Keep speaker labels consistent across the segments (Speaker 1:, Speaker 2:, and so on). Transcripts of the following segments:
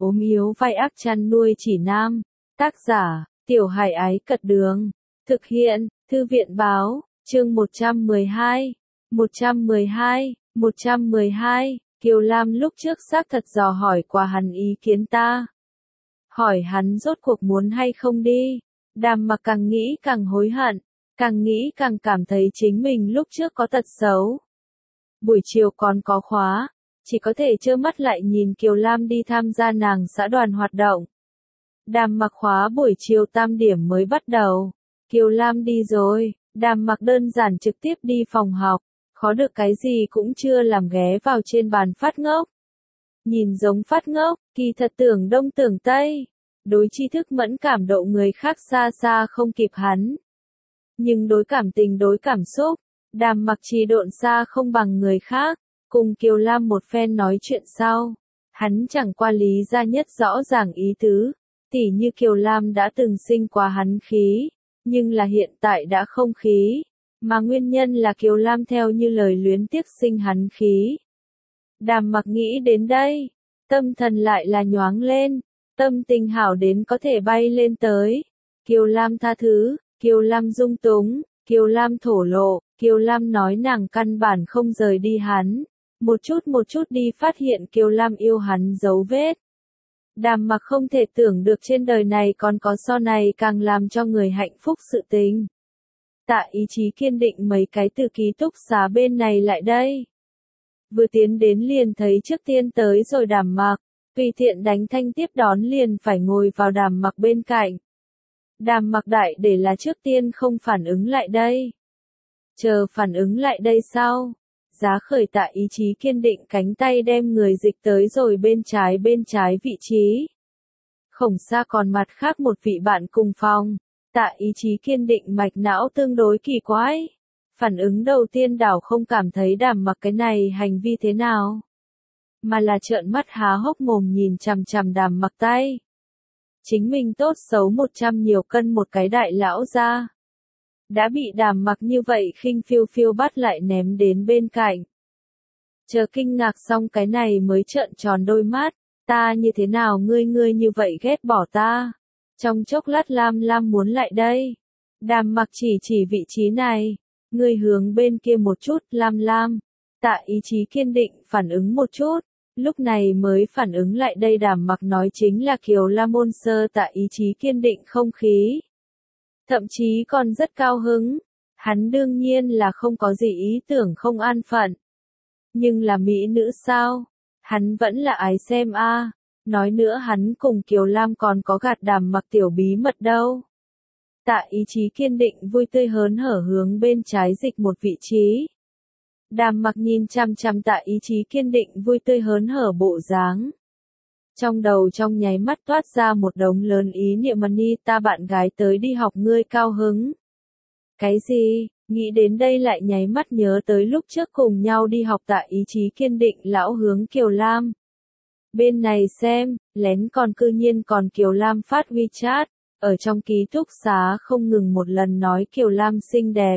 Speaker 1: ốm yếu vai ác chăn nuôi chỉ nam. Tác giả, Tiểu Hải Ái Cật Đường. Thực hiện, Thư viện Báo, chương 112. 112. Kiều Lam lúc trước xác thật dò hỏi qua hắn ý kiến ta. Hỏi hắn rốt cuộc muốn hay không đi. Đàm Mặc càng nghĩ càng hối hận, càng nghĩ càng cảm thấy chính mình lúc trước có tật xấu. Buổi chiều còn có khóa, chỉ có thể trơ mắt lại nhìn Kiều Lam đi tham gia nàng xã đoàn hoạt động. Đàm Mặc khóa buổi chiều 8 điểm mới bắt đầu. Kiều Lam đi rồi, Đàm Mặc đơn giản trực tiếp đi phòng học, khó được cái gì cũng chưa làm ghé vào trên bàn phát ngốc. Nhìn giống phát ngốc, kỳ thật tưởng đông tưởng tây. Đối tri thức mẫn cảm độ người khác xa xa không kịp hắn. Nhưng đối cảm tình đối cảm xúc, Đàm Mặc trì độn xa không bằng người khác. Cùng Kiều Lam một phen nói chuyện sau, hắn chẳng qua lý ra nhất rõ ràng ý tứ, tỉ như Kiều Lam đã từng sinh qua hắn khí, nhưng là hiện tại đã không khí, mà nguyên nhân là Kiều Lam theo như lời luyến tiếc sinh hắn khí. Đàm Mặc nghĩ đến đây, tâm thần lại là nhoáng lên, tâm tình hảo đến có thể bay lên tới. Kiều Lam tha thứ, Kiều Lam dung túng, Kiều Lam thổ lộ, Kiều Lam nói nàng căn bản không rời đi hắn. Một chút đi phát hiện Kiều Lam yêu hắn dấu vết. Đàm Mặc không thể tưởng được trên đời này còn có so này càng làm cho người hạnh phúc sự tình. Tạ Ý Chí kiên định mấy cái từ ký túc xá bên này lại đây. Vừa tiến đến liền thấy trước tiên tới rồi Đàm Mặc, tùy tiện đánh thanh tiếp đón liền phải ngồi vào Đàm Mặc bên cạnh. Đàm Mặc đại để là trước tiên không phản ứng lại đây. Chờ phản ứng lại đây sau. Giá khởi Tạ Ý Chí kiên định cánh tay đem người dịch tới rồi bên trái vị trí. Khổng xa còn mặt khác một vị bạn cùng phòng. Tạ Ý Chí kiên định mạch não tương đối kỳ quái. Phản ứng đầu tiên đảo không cảm thấy Đàm Mặc cái này hành vi thế nào. Mà là trợn mắt há hốc mồm nhìn chằm chằm Đàm Mặc tay. Chính mình tốt xấu 100 nhiều cân một cái đại lão ra. Đã bị Đàm Mặc như vậy khinh phiêu phiêu bắt lại ném đến bên cạnh. Chờ kinh ngạc xong cái này mới trợn tròn đôi mắt, ta như thế nào ngươi như vậy ghét bỏ ta. Trong chốc lát Lam muốn lại đây. Đàm Mặc chỉ vị trí này, ngươi hướng bên kia một chút Lam. Tạ Ý Chí kiên định phản ứng một chút, lúc này mới phản ứng lại đây Đàm Mặc nói chính là Kiều Lam môn sơ. Tạ Ý Chí kiên định không khí. Thậm chí còn rất cao hứng, hắn đương nhiên là không có gì ý tưởng không an phận. Nhưng là mỹ nữ sao? Hắn vẫn là ái xem a. Nói nữa hắn cùng Kiều Lam còn có gạt Đàm Mặc tiểu bí mật đâu. Tạ Ý Chí kiên định vui tươi hớn hở hướng bên trái dịch một vị trí. Đàm Mặc nhìn chằm chằm Tạ Ý Chí kiên định vui tươi hớn hở bộ dáng. Trong đầu trong nháy mắt toát ra một đống lớn ý niệm Mani ta bạn gái tới đi học ngươi cao hứng. Cái gì? Nghĩ đến đây lại nháy mắt nhớ tới lúc trước cùng nhau đi học. Tạ Ý Chí kiên định lão hướng Kiều Lam. Bên này xem, lén còn cư nhiên còn Kiều Lam phát WeChat, ở trong ký túc xá không ngừng một lần nói Kiều Lam xinh đẹp.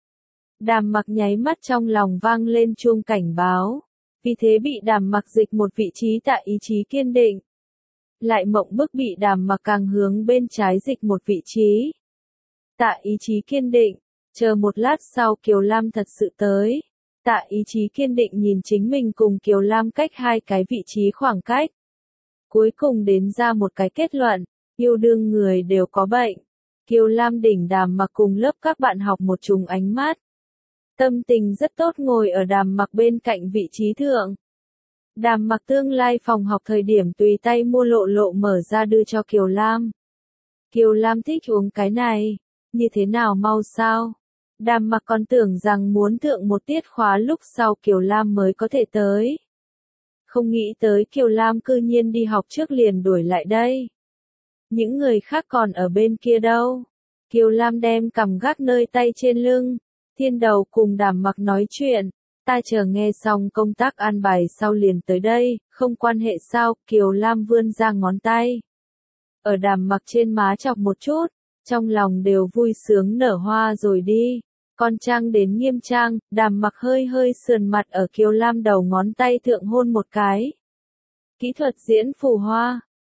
Speaker 1: Đàm Mặc nháy mắt trong lòng vang lên chuông cảnh báo. Vì thế bị Đàm Mặc dịch một vị trí. Tạ Ý Chí kiên định. Lại mộng bức bị Đàm Mặc càng hướng bên trái dịch một vị trí. Tạ Ý Chí kiên định. Chờ một lát sau Kiều Lam thật sự tới. Tạ Ý Chí kiên định nhìn chính mình cùng Kiều Lam cách hai cái vị trí khoảng cách. Cuối cùng đến ra một cái kết luận. Yêu đương người đều có bệnh. Kiều Lam đỉnh Đàm Mặc cùng lớp các bạn học một trùng ánh mắt. Tâm tình rất tốt ngồi ở Đàm Mặc bên cạnh vị trí thượng. Đàm Mặc tương lai phòng học thời điểm tùy tay mua lộ mở ra đưa cho Kiều Lam. Kiều Lam thích uống cái này, như thế nào mau sao? Đàm Mặc còn tưởng rằng muốn thượng một tiết khóa lúc sau Kiều Lam mới có thể tới. Không nghĩ tới Kiều Lam cư nhiên đi học trước liền đuổi lại đây. Những người khác còn ở bên kia đâu? Kiều Lam đem cằm gác nơi tay trên lưng. Thiên đầu cùng Đàm Mặc nói chuyện, ta chờ nghe xong công tác an bài sau liền tới đây, không quan hệ sao? Kiều Lam vươn ra ngón tay. Ở Đàm Mặc trên má chọc một chút, trong lòng đều vui sướng nở hoa rồi đi. Con trang đến nghiêm trang, Đàm Mặc hơi sườn mặt ở Kiều Lam đầu ngón tay thượng hôn một cái. Kỹ thuật diễn phù hoa,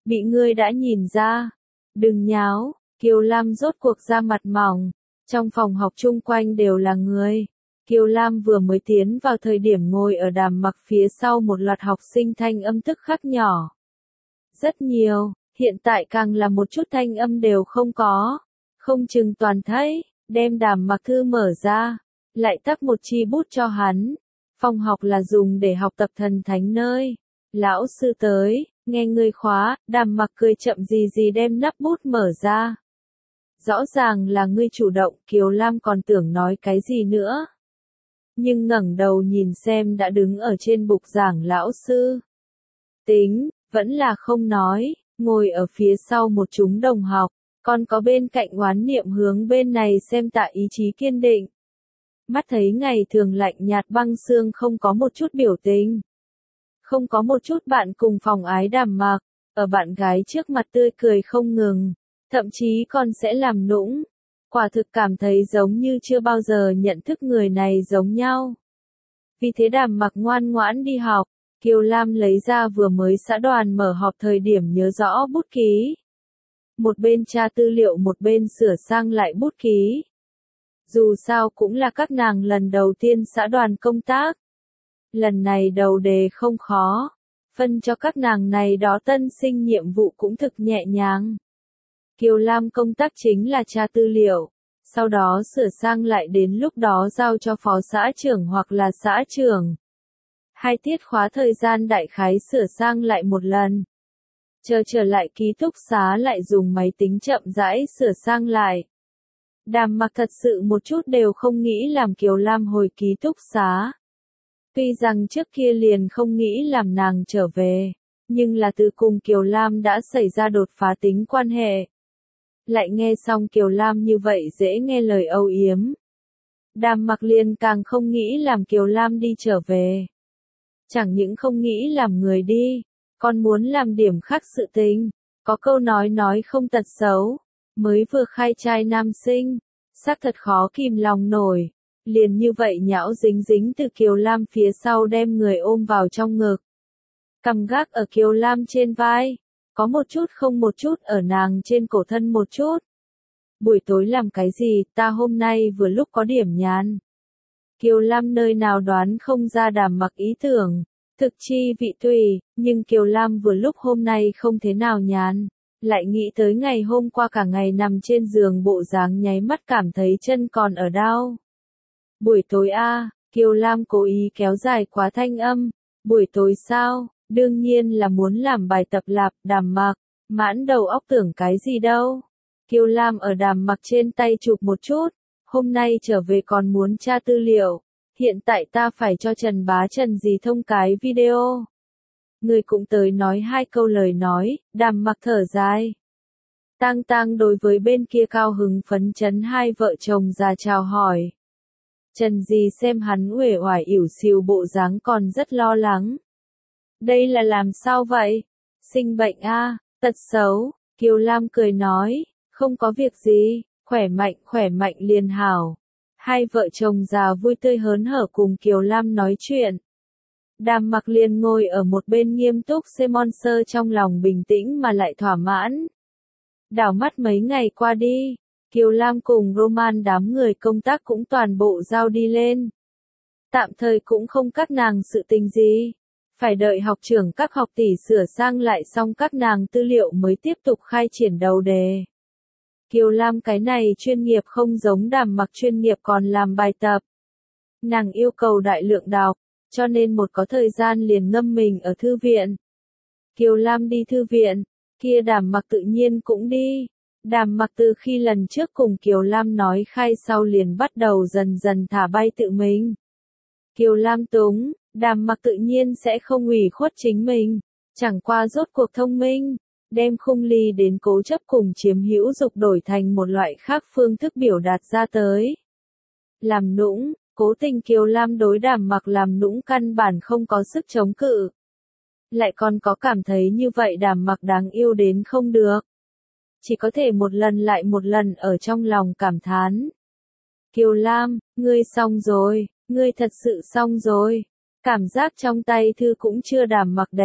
Speaker 1: Bị ngươi đã nhìn ra. Đừng nháo, Kiều Lam rốt cuộc ra mặt mỏng. Trong phòng học chung quanh đều là người. Kiều Lam vừa mới tiến vào thời điểm ngồi ở Đàm Mặc phía sau một loạt học sinh thanh âm tức khắc nhỏ. Rất nhiều, hiện tại càng là một chút thanh âm đều không có. Không chừng toàn thấy, đem Đàm Mặc thư mở ra, lại tắt một chi bút cho hắn. Phòng học là dùng để học tập thần thánh nơi. Lão sư tới, nghe ngươi khóa, Đàm Mặc cười chậm gì gì đem nắp bút mở ra. Rõ ràng là ngươi chủ động, Kiều Lam còn tưởng nói cái gì nữa. Nhưng ngẩng đầu nhìn xem đã đứng ở trên bục giảng lão sư. Tính, vẫn là không nói, ngồi ở phía sau một chúng đồng học, còn có bên cạnh oán niệm hướng bên này xem tạ ý chí kiên định. Mắt thấy ngày thường lạnh nhạt băng xương không có một chút biểu tình. Không có một chút bạn cùng phòng ái Đàm Mặc, ở bạn gái trước mặt tươi cười không ngừng, thậm chí còn sẽ làm nũng. Quả thực cảm thấy giống như chưa bao giờ nhận thức người này giống nhau. Vì thế Đàm Mặc ngoan ngoãn đi học, Kiều Lam lấy ra vừa mới xã đoàn mở họp thời điểm nhớ rõ bút ký. Một bên tra tư liệu một bên sửa sang lại bút ký. Dù sao cũng là các nàng lần đầu tiên xã đoàn công tác. Lần này đầu đề không khó, phân cho các nàng này đó tân sinh nhiệm vụ cũng thực nhẹ nhàng. Kiều Lam công tác chính là tra tư liệu, sau đó sửa sang lại đến lúc đó giao cho phó xã trưởng hoặc là xã trưởng. 2 tiết khóa thời gian đại khái sửa sang lại một lần. Chờ trở lại ký túc xá lại dùng máy tính chậm rãi sửa sang lại. Đàm Mặc thật sự một chút đều không nghĩ làm Kiều Lam hồi ký túc xá. Tuy rằng trước kia liền không nghĩ làm nàng trở về, nhưng là từ cùng Kiều Lam đã xảy ra đột phá tính quan hệ. Lại nghe xong Kiều Lam như vậy dễ nghe lời âu yếm. Đàm Mặc liền càng không nghĩ làm Kiều Lam đi trở về. Chẳng những không nghĩ làm người đi, còn muốn làm điểm khác sự tình. Có câu nói không tật xấu, mới vừa khai trai nam sinh, xác thật khó kìm lòng nổi. Liền như vậy nhão dính dính từ Kiều Lam phía sau đem người ôm vào trong ngực. Cầm gác ở Kiều Lam trên vai, có một chút không một chút ở nàng trên cổ thân một chút. Buổi tối làm cái gì, ta hôm nay vừa lúc có điểm nhàn. Kiều Lam nơi nào đoán không ra Đàm Mặc ý tưởng, thực chi vị tùy, nhưng Kiều Lam vừa lúc hôm nay không thế nào nhàn. Lại nghĩ tới ngày hôm qua cả ngày nằm trên giường bộ dáng nháy mắt cảm thấy chân còn ở đau. Buổi tối Kiều Lam cố ý kéo dài quá thanh âm. Buổi tối sao, đương nhiên là muốn làm bài tập lạp. Đàm Mặc, mãn đầu óc tưởng cái gì đâu. Kiều Lam ở Đàm Mặc trên tay chụp một chút, hôm nay trở về còn muốn tra tư liệu. Hiện tại ta phải cho Trần Bá Trần gì thông cái video. Người cũng tới nói 2 câu lời nói, Đàm Mặc thở dài. Tang Tang đối với bên kia cao hứng phấn chấn 2 vợ chồng già chào hỏi. Trần Di xem hắn uể oải ỉu xìu bộ dáng còn rất lo lắng. Đây là làm sao vậy? Sinh bệnh tật xấu, Kiều Lam cười nói, không có việc gì, khỏe mạnh liền hảo. 2 vợ chồng già vui tươi hớn hở cùng Kiều Lam nói chuyện. Đàm Mặc liền ngồi ở một bên nghiêm túc xem Monster trong lòng bình tĩnh mà lại thỏa mãn. Đảo mắt mấy ngày qua đi, Kiều Lam cùng Roman đám người công tác cũng toàn bộ giao đi lên. Tạm thời cũng không các nàng sự tình gì. Phải đợi học trưởng các học tỷ sửa sang lại xong các nàng tư liệu mới tiếp tục khai triển đầu đề. Kiều Lam cái này chuyên nghiệp không giống Đàm Mặc chuyên nghiệp còn làm bài tập. Nàng yêu cầu đại lượng đọc, cho nên một có thời gian liền ngâm mình ở thư viện. Kiều Lam đi thư viện, kia Đàm Mặc tự nhiên cũng đi. Đàm Mặc từ khi lần trước cùng Kiều Lam nói khai sau liền bắt đầu dần dần thả bay tự mình. Kiều Lam túng, Đàm Mặc tự nhiên sẽ không ủy khuất chính mình, chẳng qua rốt cuộc thông minh, đem khung ly đến cố chấp cùng chiếm hữu dục đổi thành một loại khác phương thức biểu đạt ra tới. Làm nũng, cố tình Kiều Lam đối Đàm Mặc làm nũng căn bản không có sức chống cự. Lại còn có cảm thấy như vậy Đàm Mặc đáng yêu đến không được. Chỉ có thể một lần lại một lần ở trong lòng cảm thán. Kiều Lam, ngươi xong rồi, ngươi thật sự xong rồi. Cảm giác trong tay thư cũng chưa Đàm Mặc đẹp.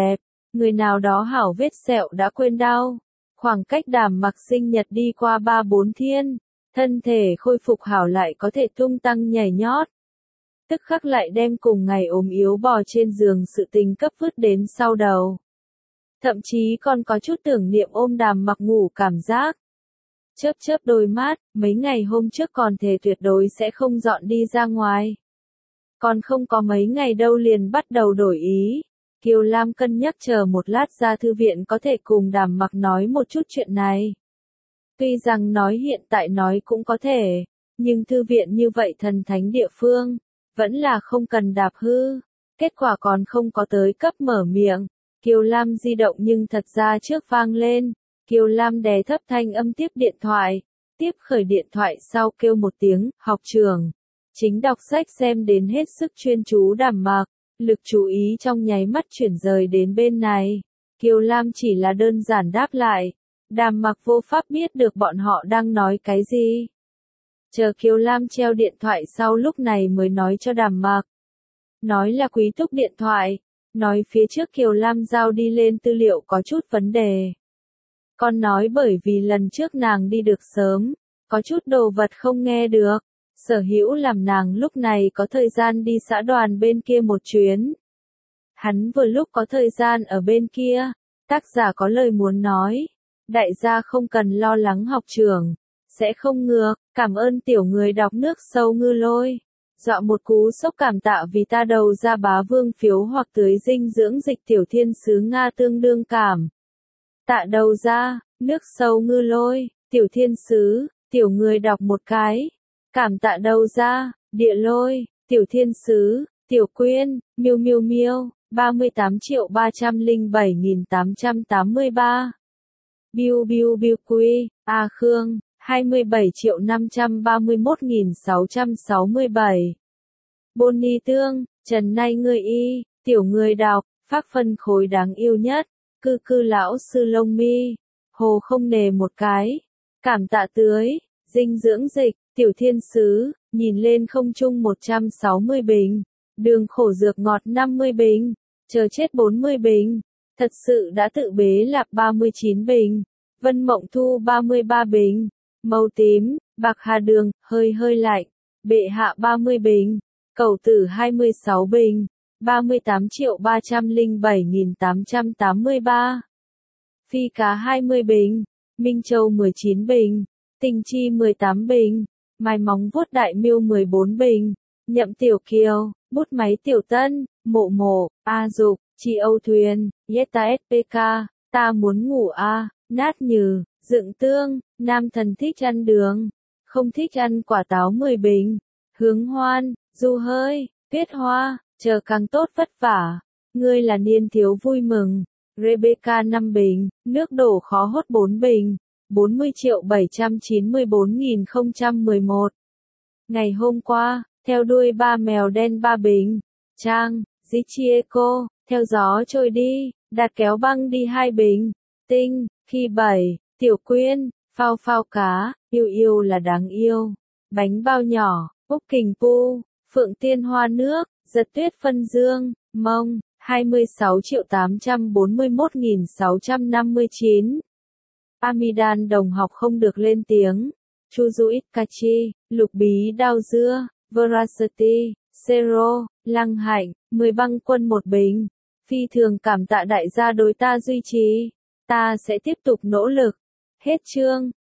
Speaker 1: Người nào đó hảo vết sẹo đã quên đau. Khoảng cách Đàm Mặc sinh nhật đi qua 3-4 thiên, thân thể khôi phục hảo lại có thể tung tăng nhảy nhót. Tức khắc lại đem cùng ngày ốm yếu bò trên giường sự tình cấp vứt đến sau đầu. Thậm chí còn có chút tưởng niệm ôm Đàm Mặc ngủ cảm giác. Chớp chớp đôi mắt, mấy ngày hôm trước còn thề tuyệt đối sẽ không dọn đi ra ngoài. Còn không có mấy ngày đâu liền bắt đầu đổi ý. Kiều Lam cân nhắc chờ một lát ra thư viện có thể cùng Đàm Mặc nói một chút chuyện này. Tuy rằng nói hiện tại nói cũng có thể, nhưng thư viện như vậy thần thánh địa phương, vẫn là không cần đạp hư. Kết quả còn không có tới cấp mở miệng. Kiều Lam di động nhưng thật ra trước vang lên. Kiều Lam đè thấp thanh âm tiếp điện thoại. Tiếp khởi điện thoại sau kêu một tiếng, học trưởng. Chính đọc sách xem đến hết sức chuyên chú Đàm Mặc. Lực chú ý trong nháy mắt chuyển rời đến bên này. Kiều Lam chỉ là đơn giản đáp lại. Đàm Mặc vô pháp biết được bọn họ đang nói cái gì. Chờ Kiều Lam treo điện thoại sau lúc này mới nói cho Đàm Mặc. Nói là Quý Túc điện thoại. Nói phía trước Kiều Lam giao đi lên tư liệu có chút vấn đề. Con nói bởi vì lần trước nàng đi được sớm, có chút đồ vật không nghe được. Sở hữu làm nàng lúc này có thời gian đi xã đoàn bên kia một chuyến. Hắn vừa lúc có thời gian ở bên kia, tác giả có lời muốn nói. Đại gia không cần lo lắng học trưởng, sẽ không ngược, cảm ơn tiểu người đọc nước sâu ngư lôi. Dọa một cú sốc cảm tạ vì ta đầu ra bá vương phiếu hoặc tưới dinh dưỡng dịch tiểu thiên sứ Nga tương đương cảm. Tạ đầu ra, nước sâu ngư lôi, tiểu thiên sứ, tiểu người đọc một cái. Cảm tạ đầu ra, địa lôi, tiểu thiên sứ, tiểu quyên, miêu miêu miêu, 38.307.883. Biu biu biu quy, A Khương, 27.531.667. Bonnie Tương, Trần Nay người y, tiểu người đọc, phác phân khối đáng yêu nhất, cư cư lão sư lông mi, hồ không nề một cái. Cảm tạ tưới, dinh dưỡng dịch, tiểu thiên sứ, nhìn lên không trung 160 bình, đường khổ dược ngọt 50 bình, chờ chết 40 bình, thật sự đã tự bế lạc 39 bình, Vân Mộng Thu 33 bình, màu tím, bạc hà đường, hơi hơi lạnh, bệ hạ 30 bình, cầu tử 26 bình, 38.307.883, phi cá 20 bình, Minh Châu 19 bình, Tình Chi 18 bình, Mai Móng Vuốt Đại Miêu 14 bình, Nhậm Tiểu Kiều, Bút Máy Tiểu Tân, Mộ Mộ, A Dục, Chị Âu Thuyền, Yeta SPK, Ta Muốn Ngủ A, Nát Nhừ, Dựng Tương, Nam Thần Thích Ăn Đường, Không Thích Ăn Quả Táo 10 bình, Hướng Hoan, Du Hơi, Tuyết Hoa, Chờ Càng Tốt Vất Vả, Ngươi là Niên Thiếu Vui Mừng, Rebecca 5 bình, Nước Đổ Khó Hốt 4 bình, 40.794.011. Ngày hôm qua, theo đuôi ba mèo đen 3 bình, Trang, Zichieko, theo gió trôi đi, đạt kéo băng đi 2 bình, Tinh, khi 7, Tiểu Quyên, phao phao cá, yêu yêu là đáng yêu, bánh bao nhỏ, Úc Kình Pu, Phượng Tiên Hoa Nước, Giật Tuyết Phân Dương, Mông, 26.841.659. Amidan đồng học không được lên tiếng. Chuju Itkachi, Lục Bí Đao Dưa, Veracity, Zero, Lăng Hạnh, 10 băng quân 1 bình. Phi thường cảm tạ đại gia đối ta duy trì. Ta sẽ tiếp tục nỗ lực. Hết chương.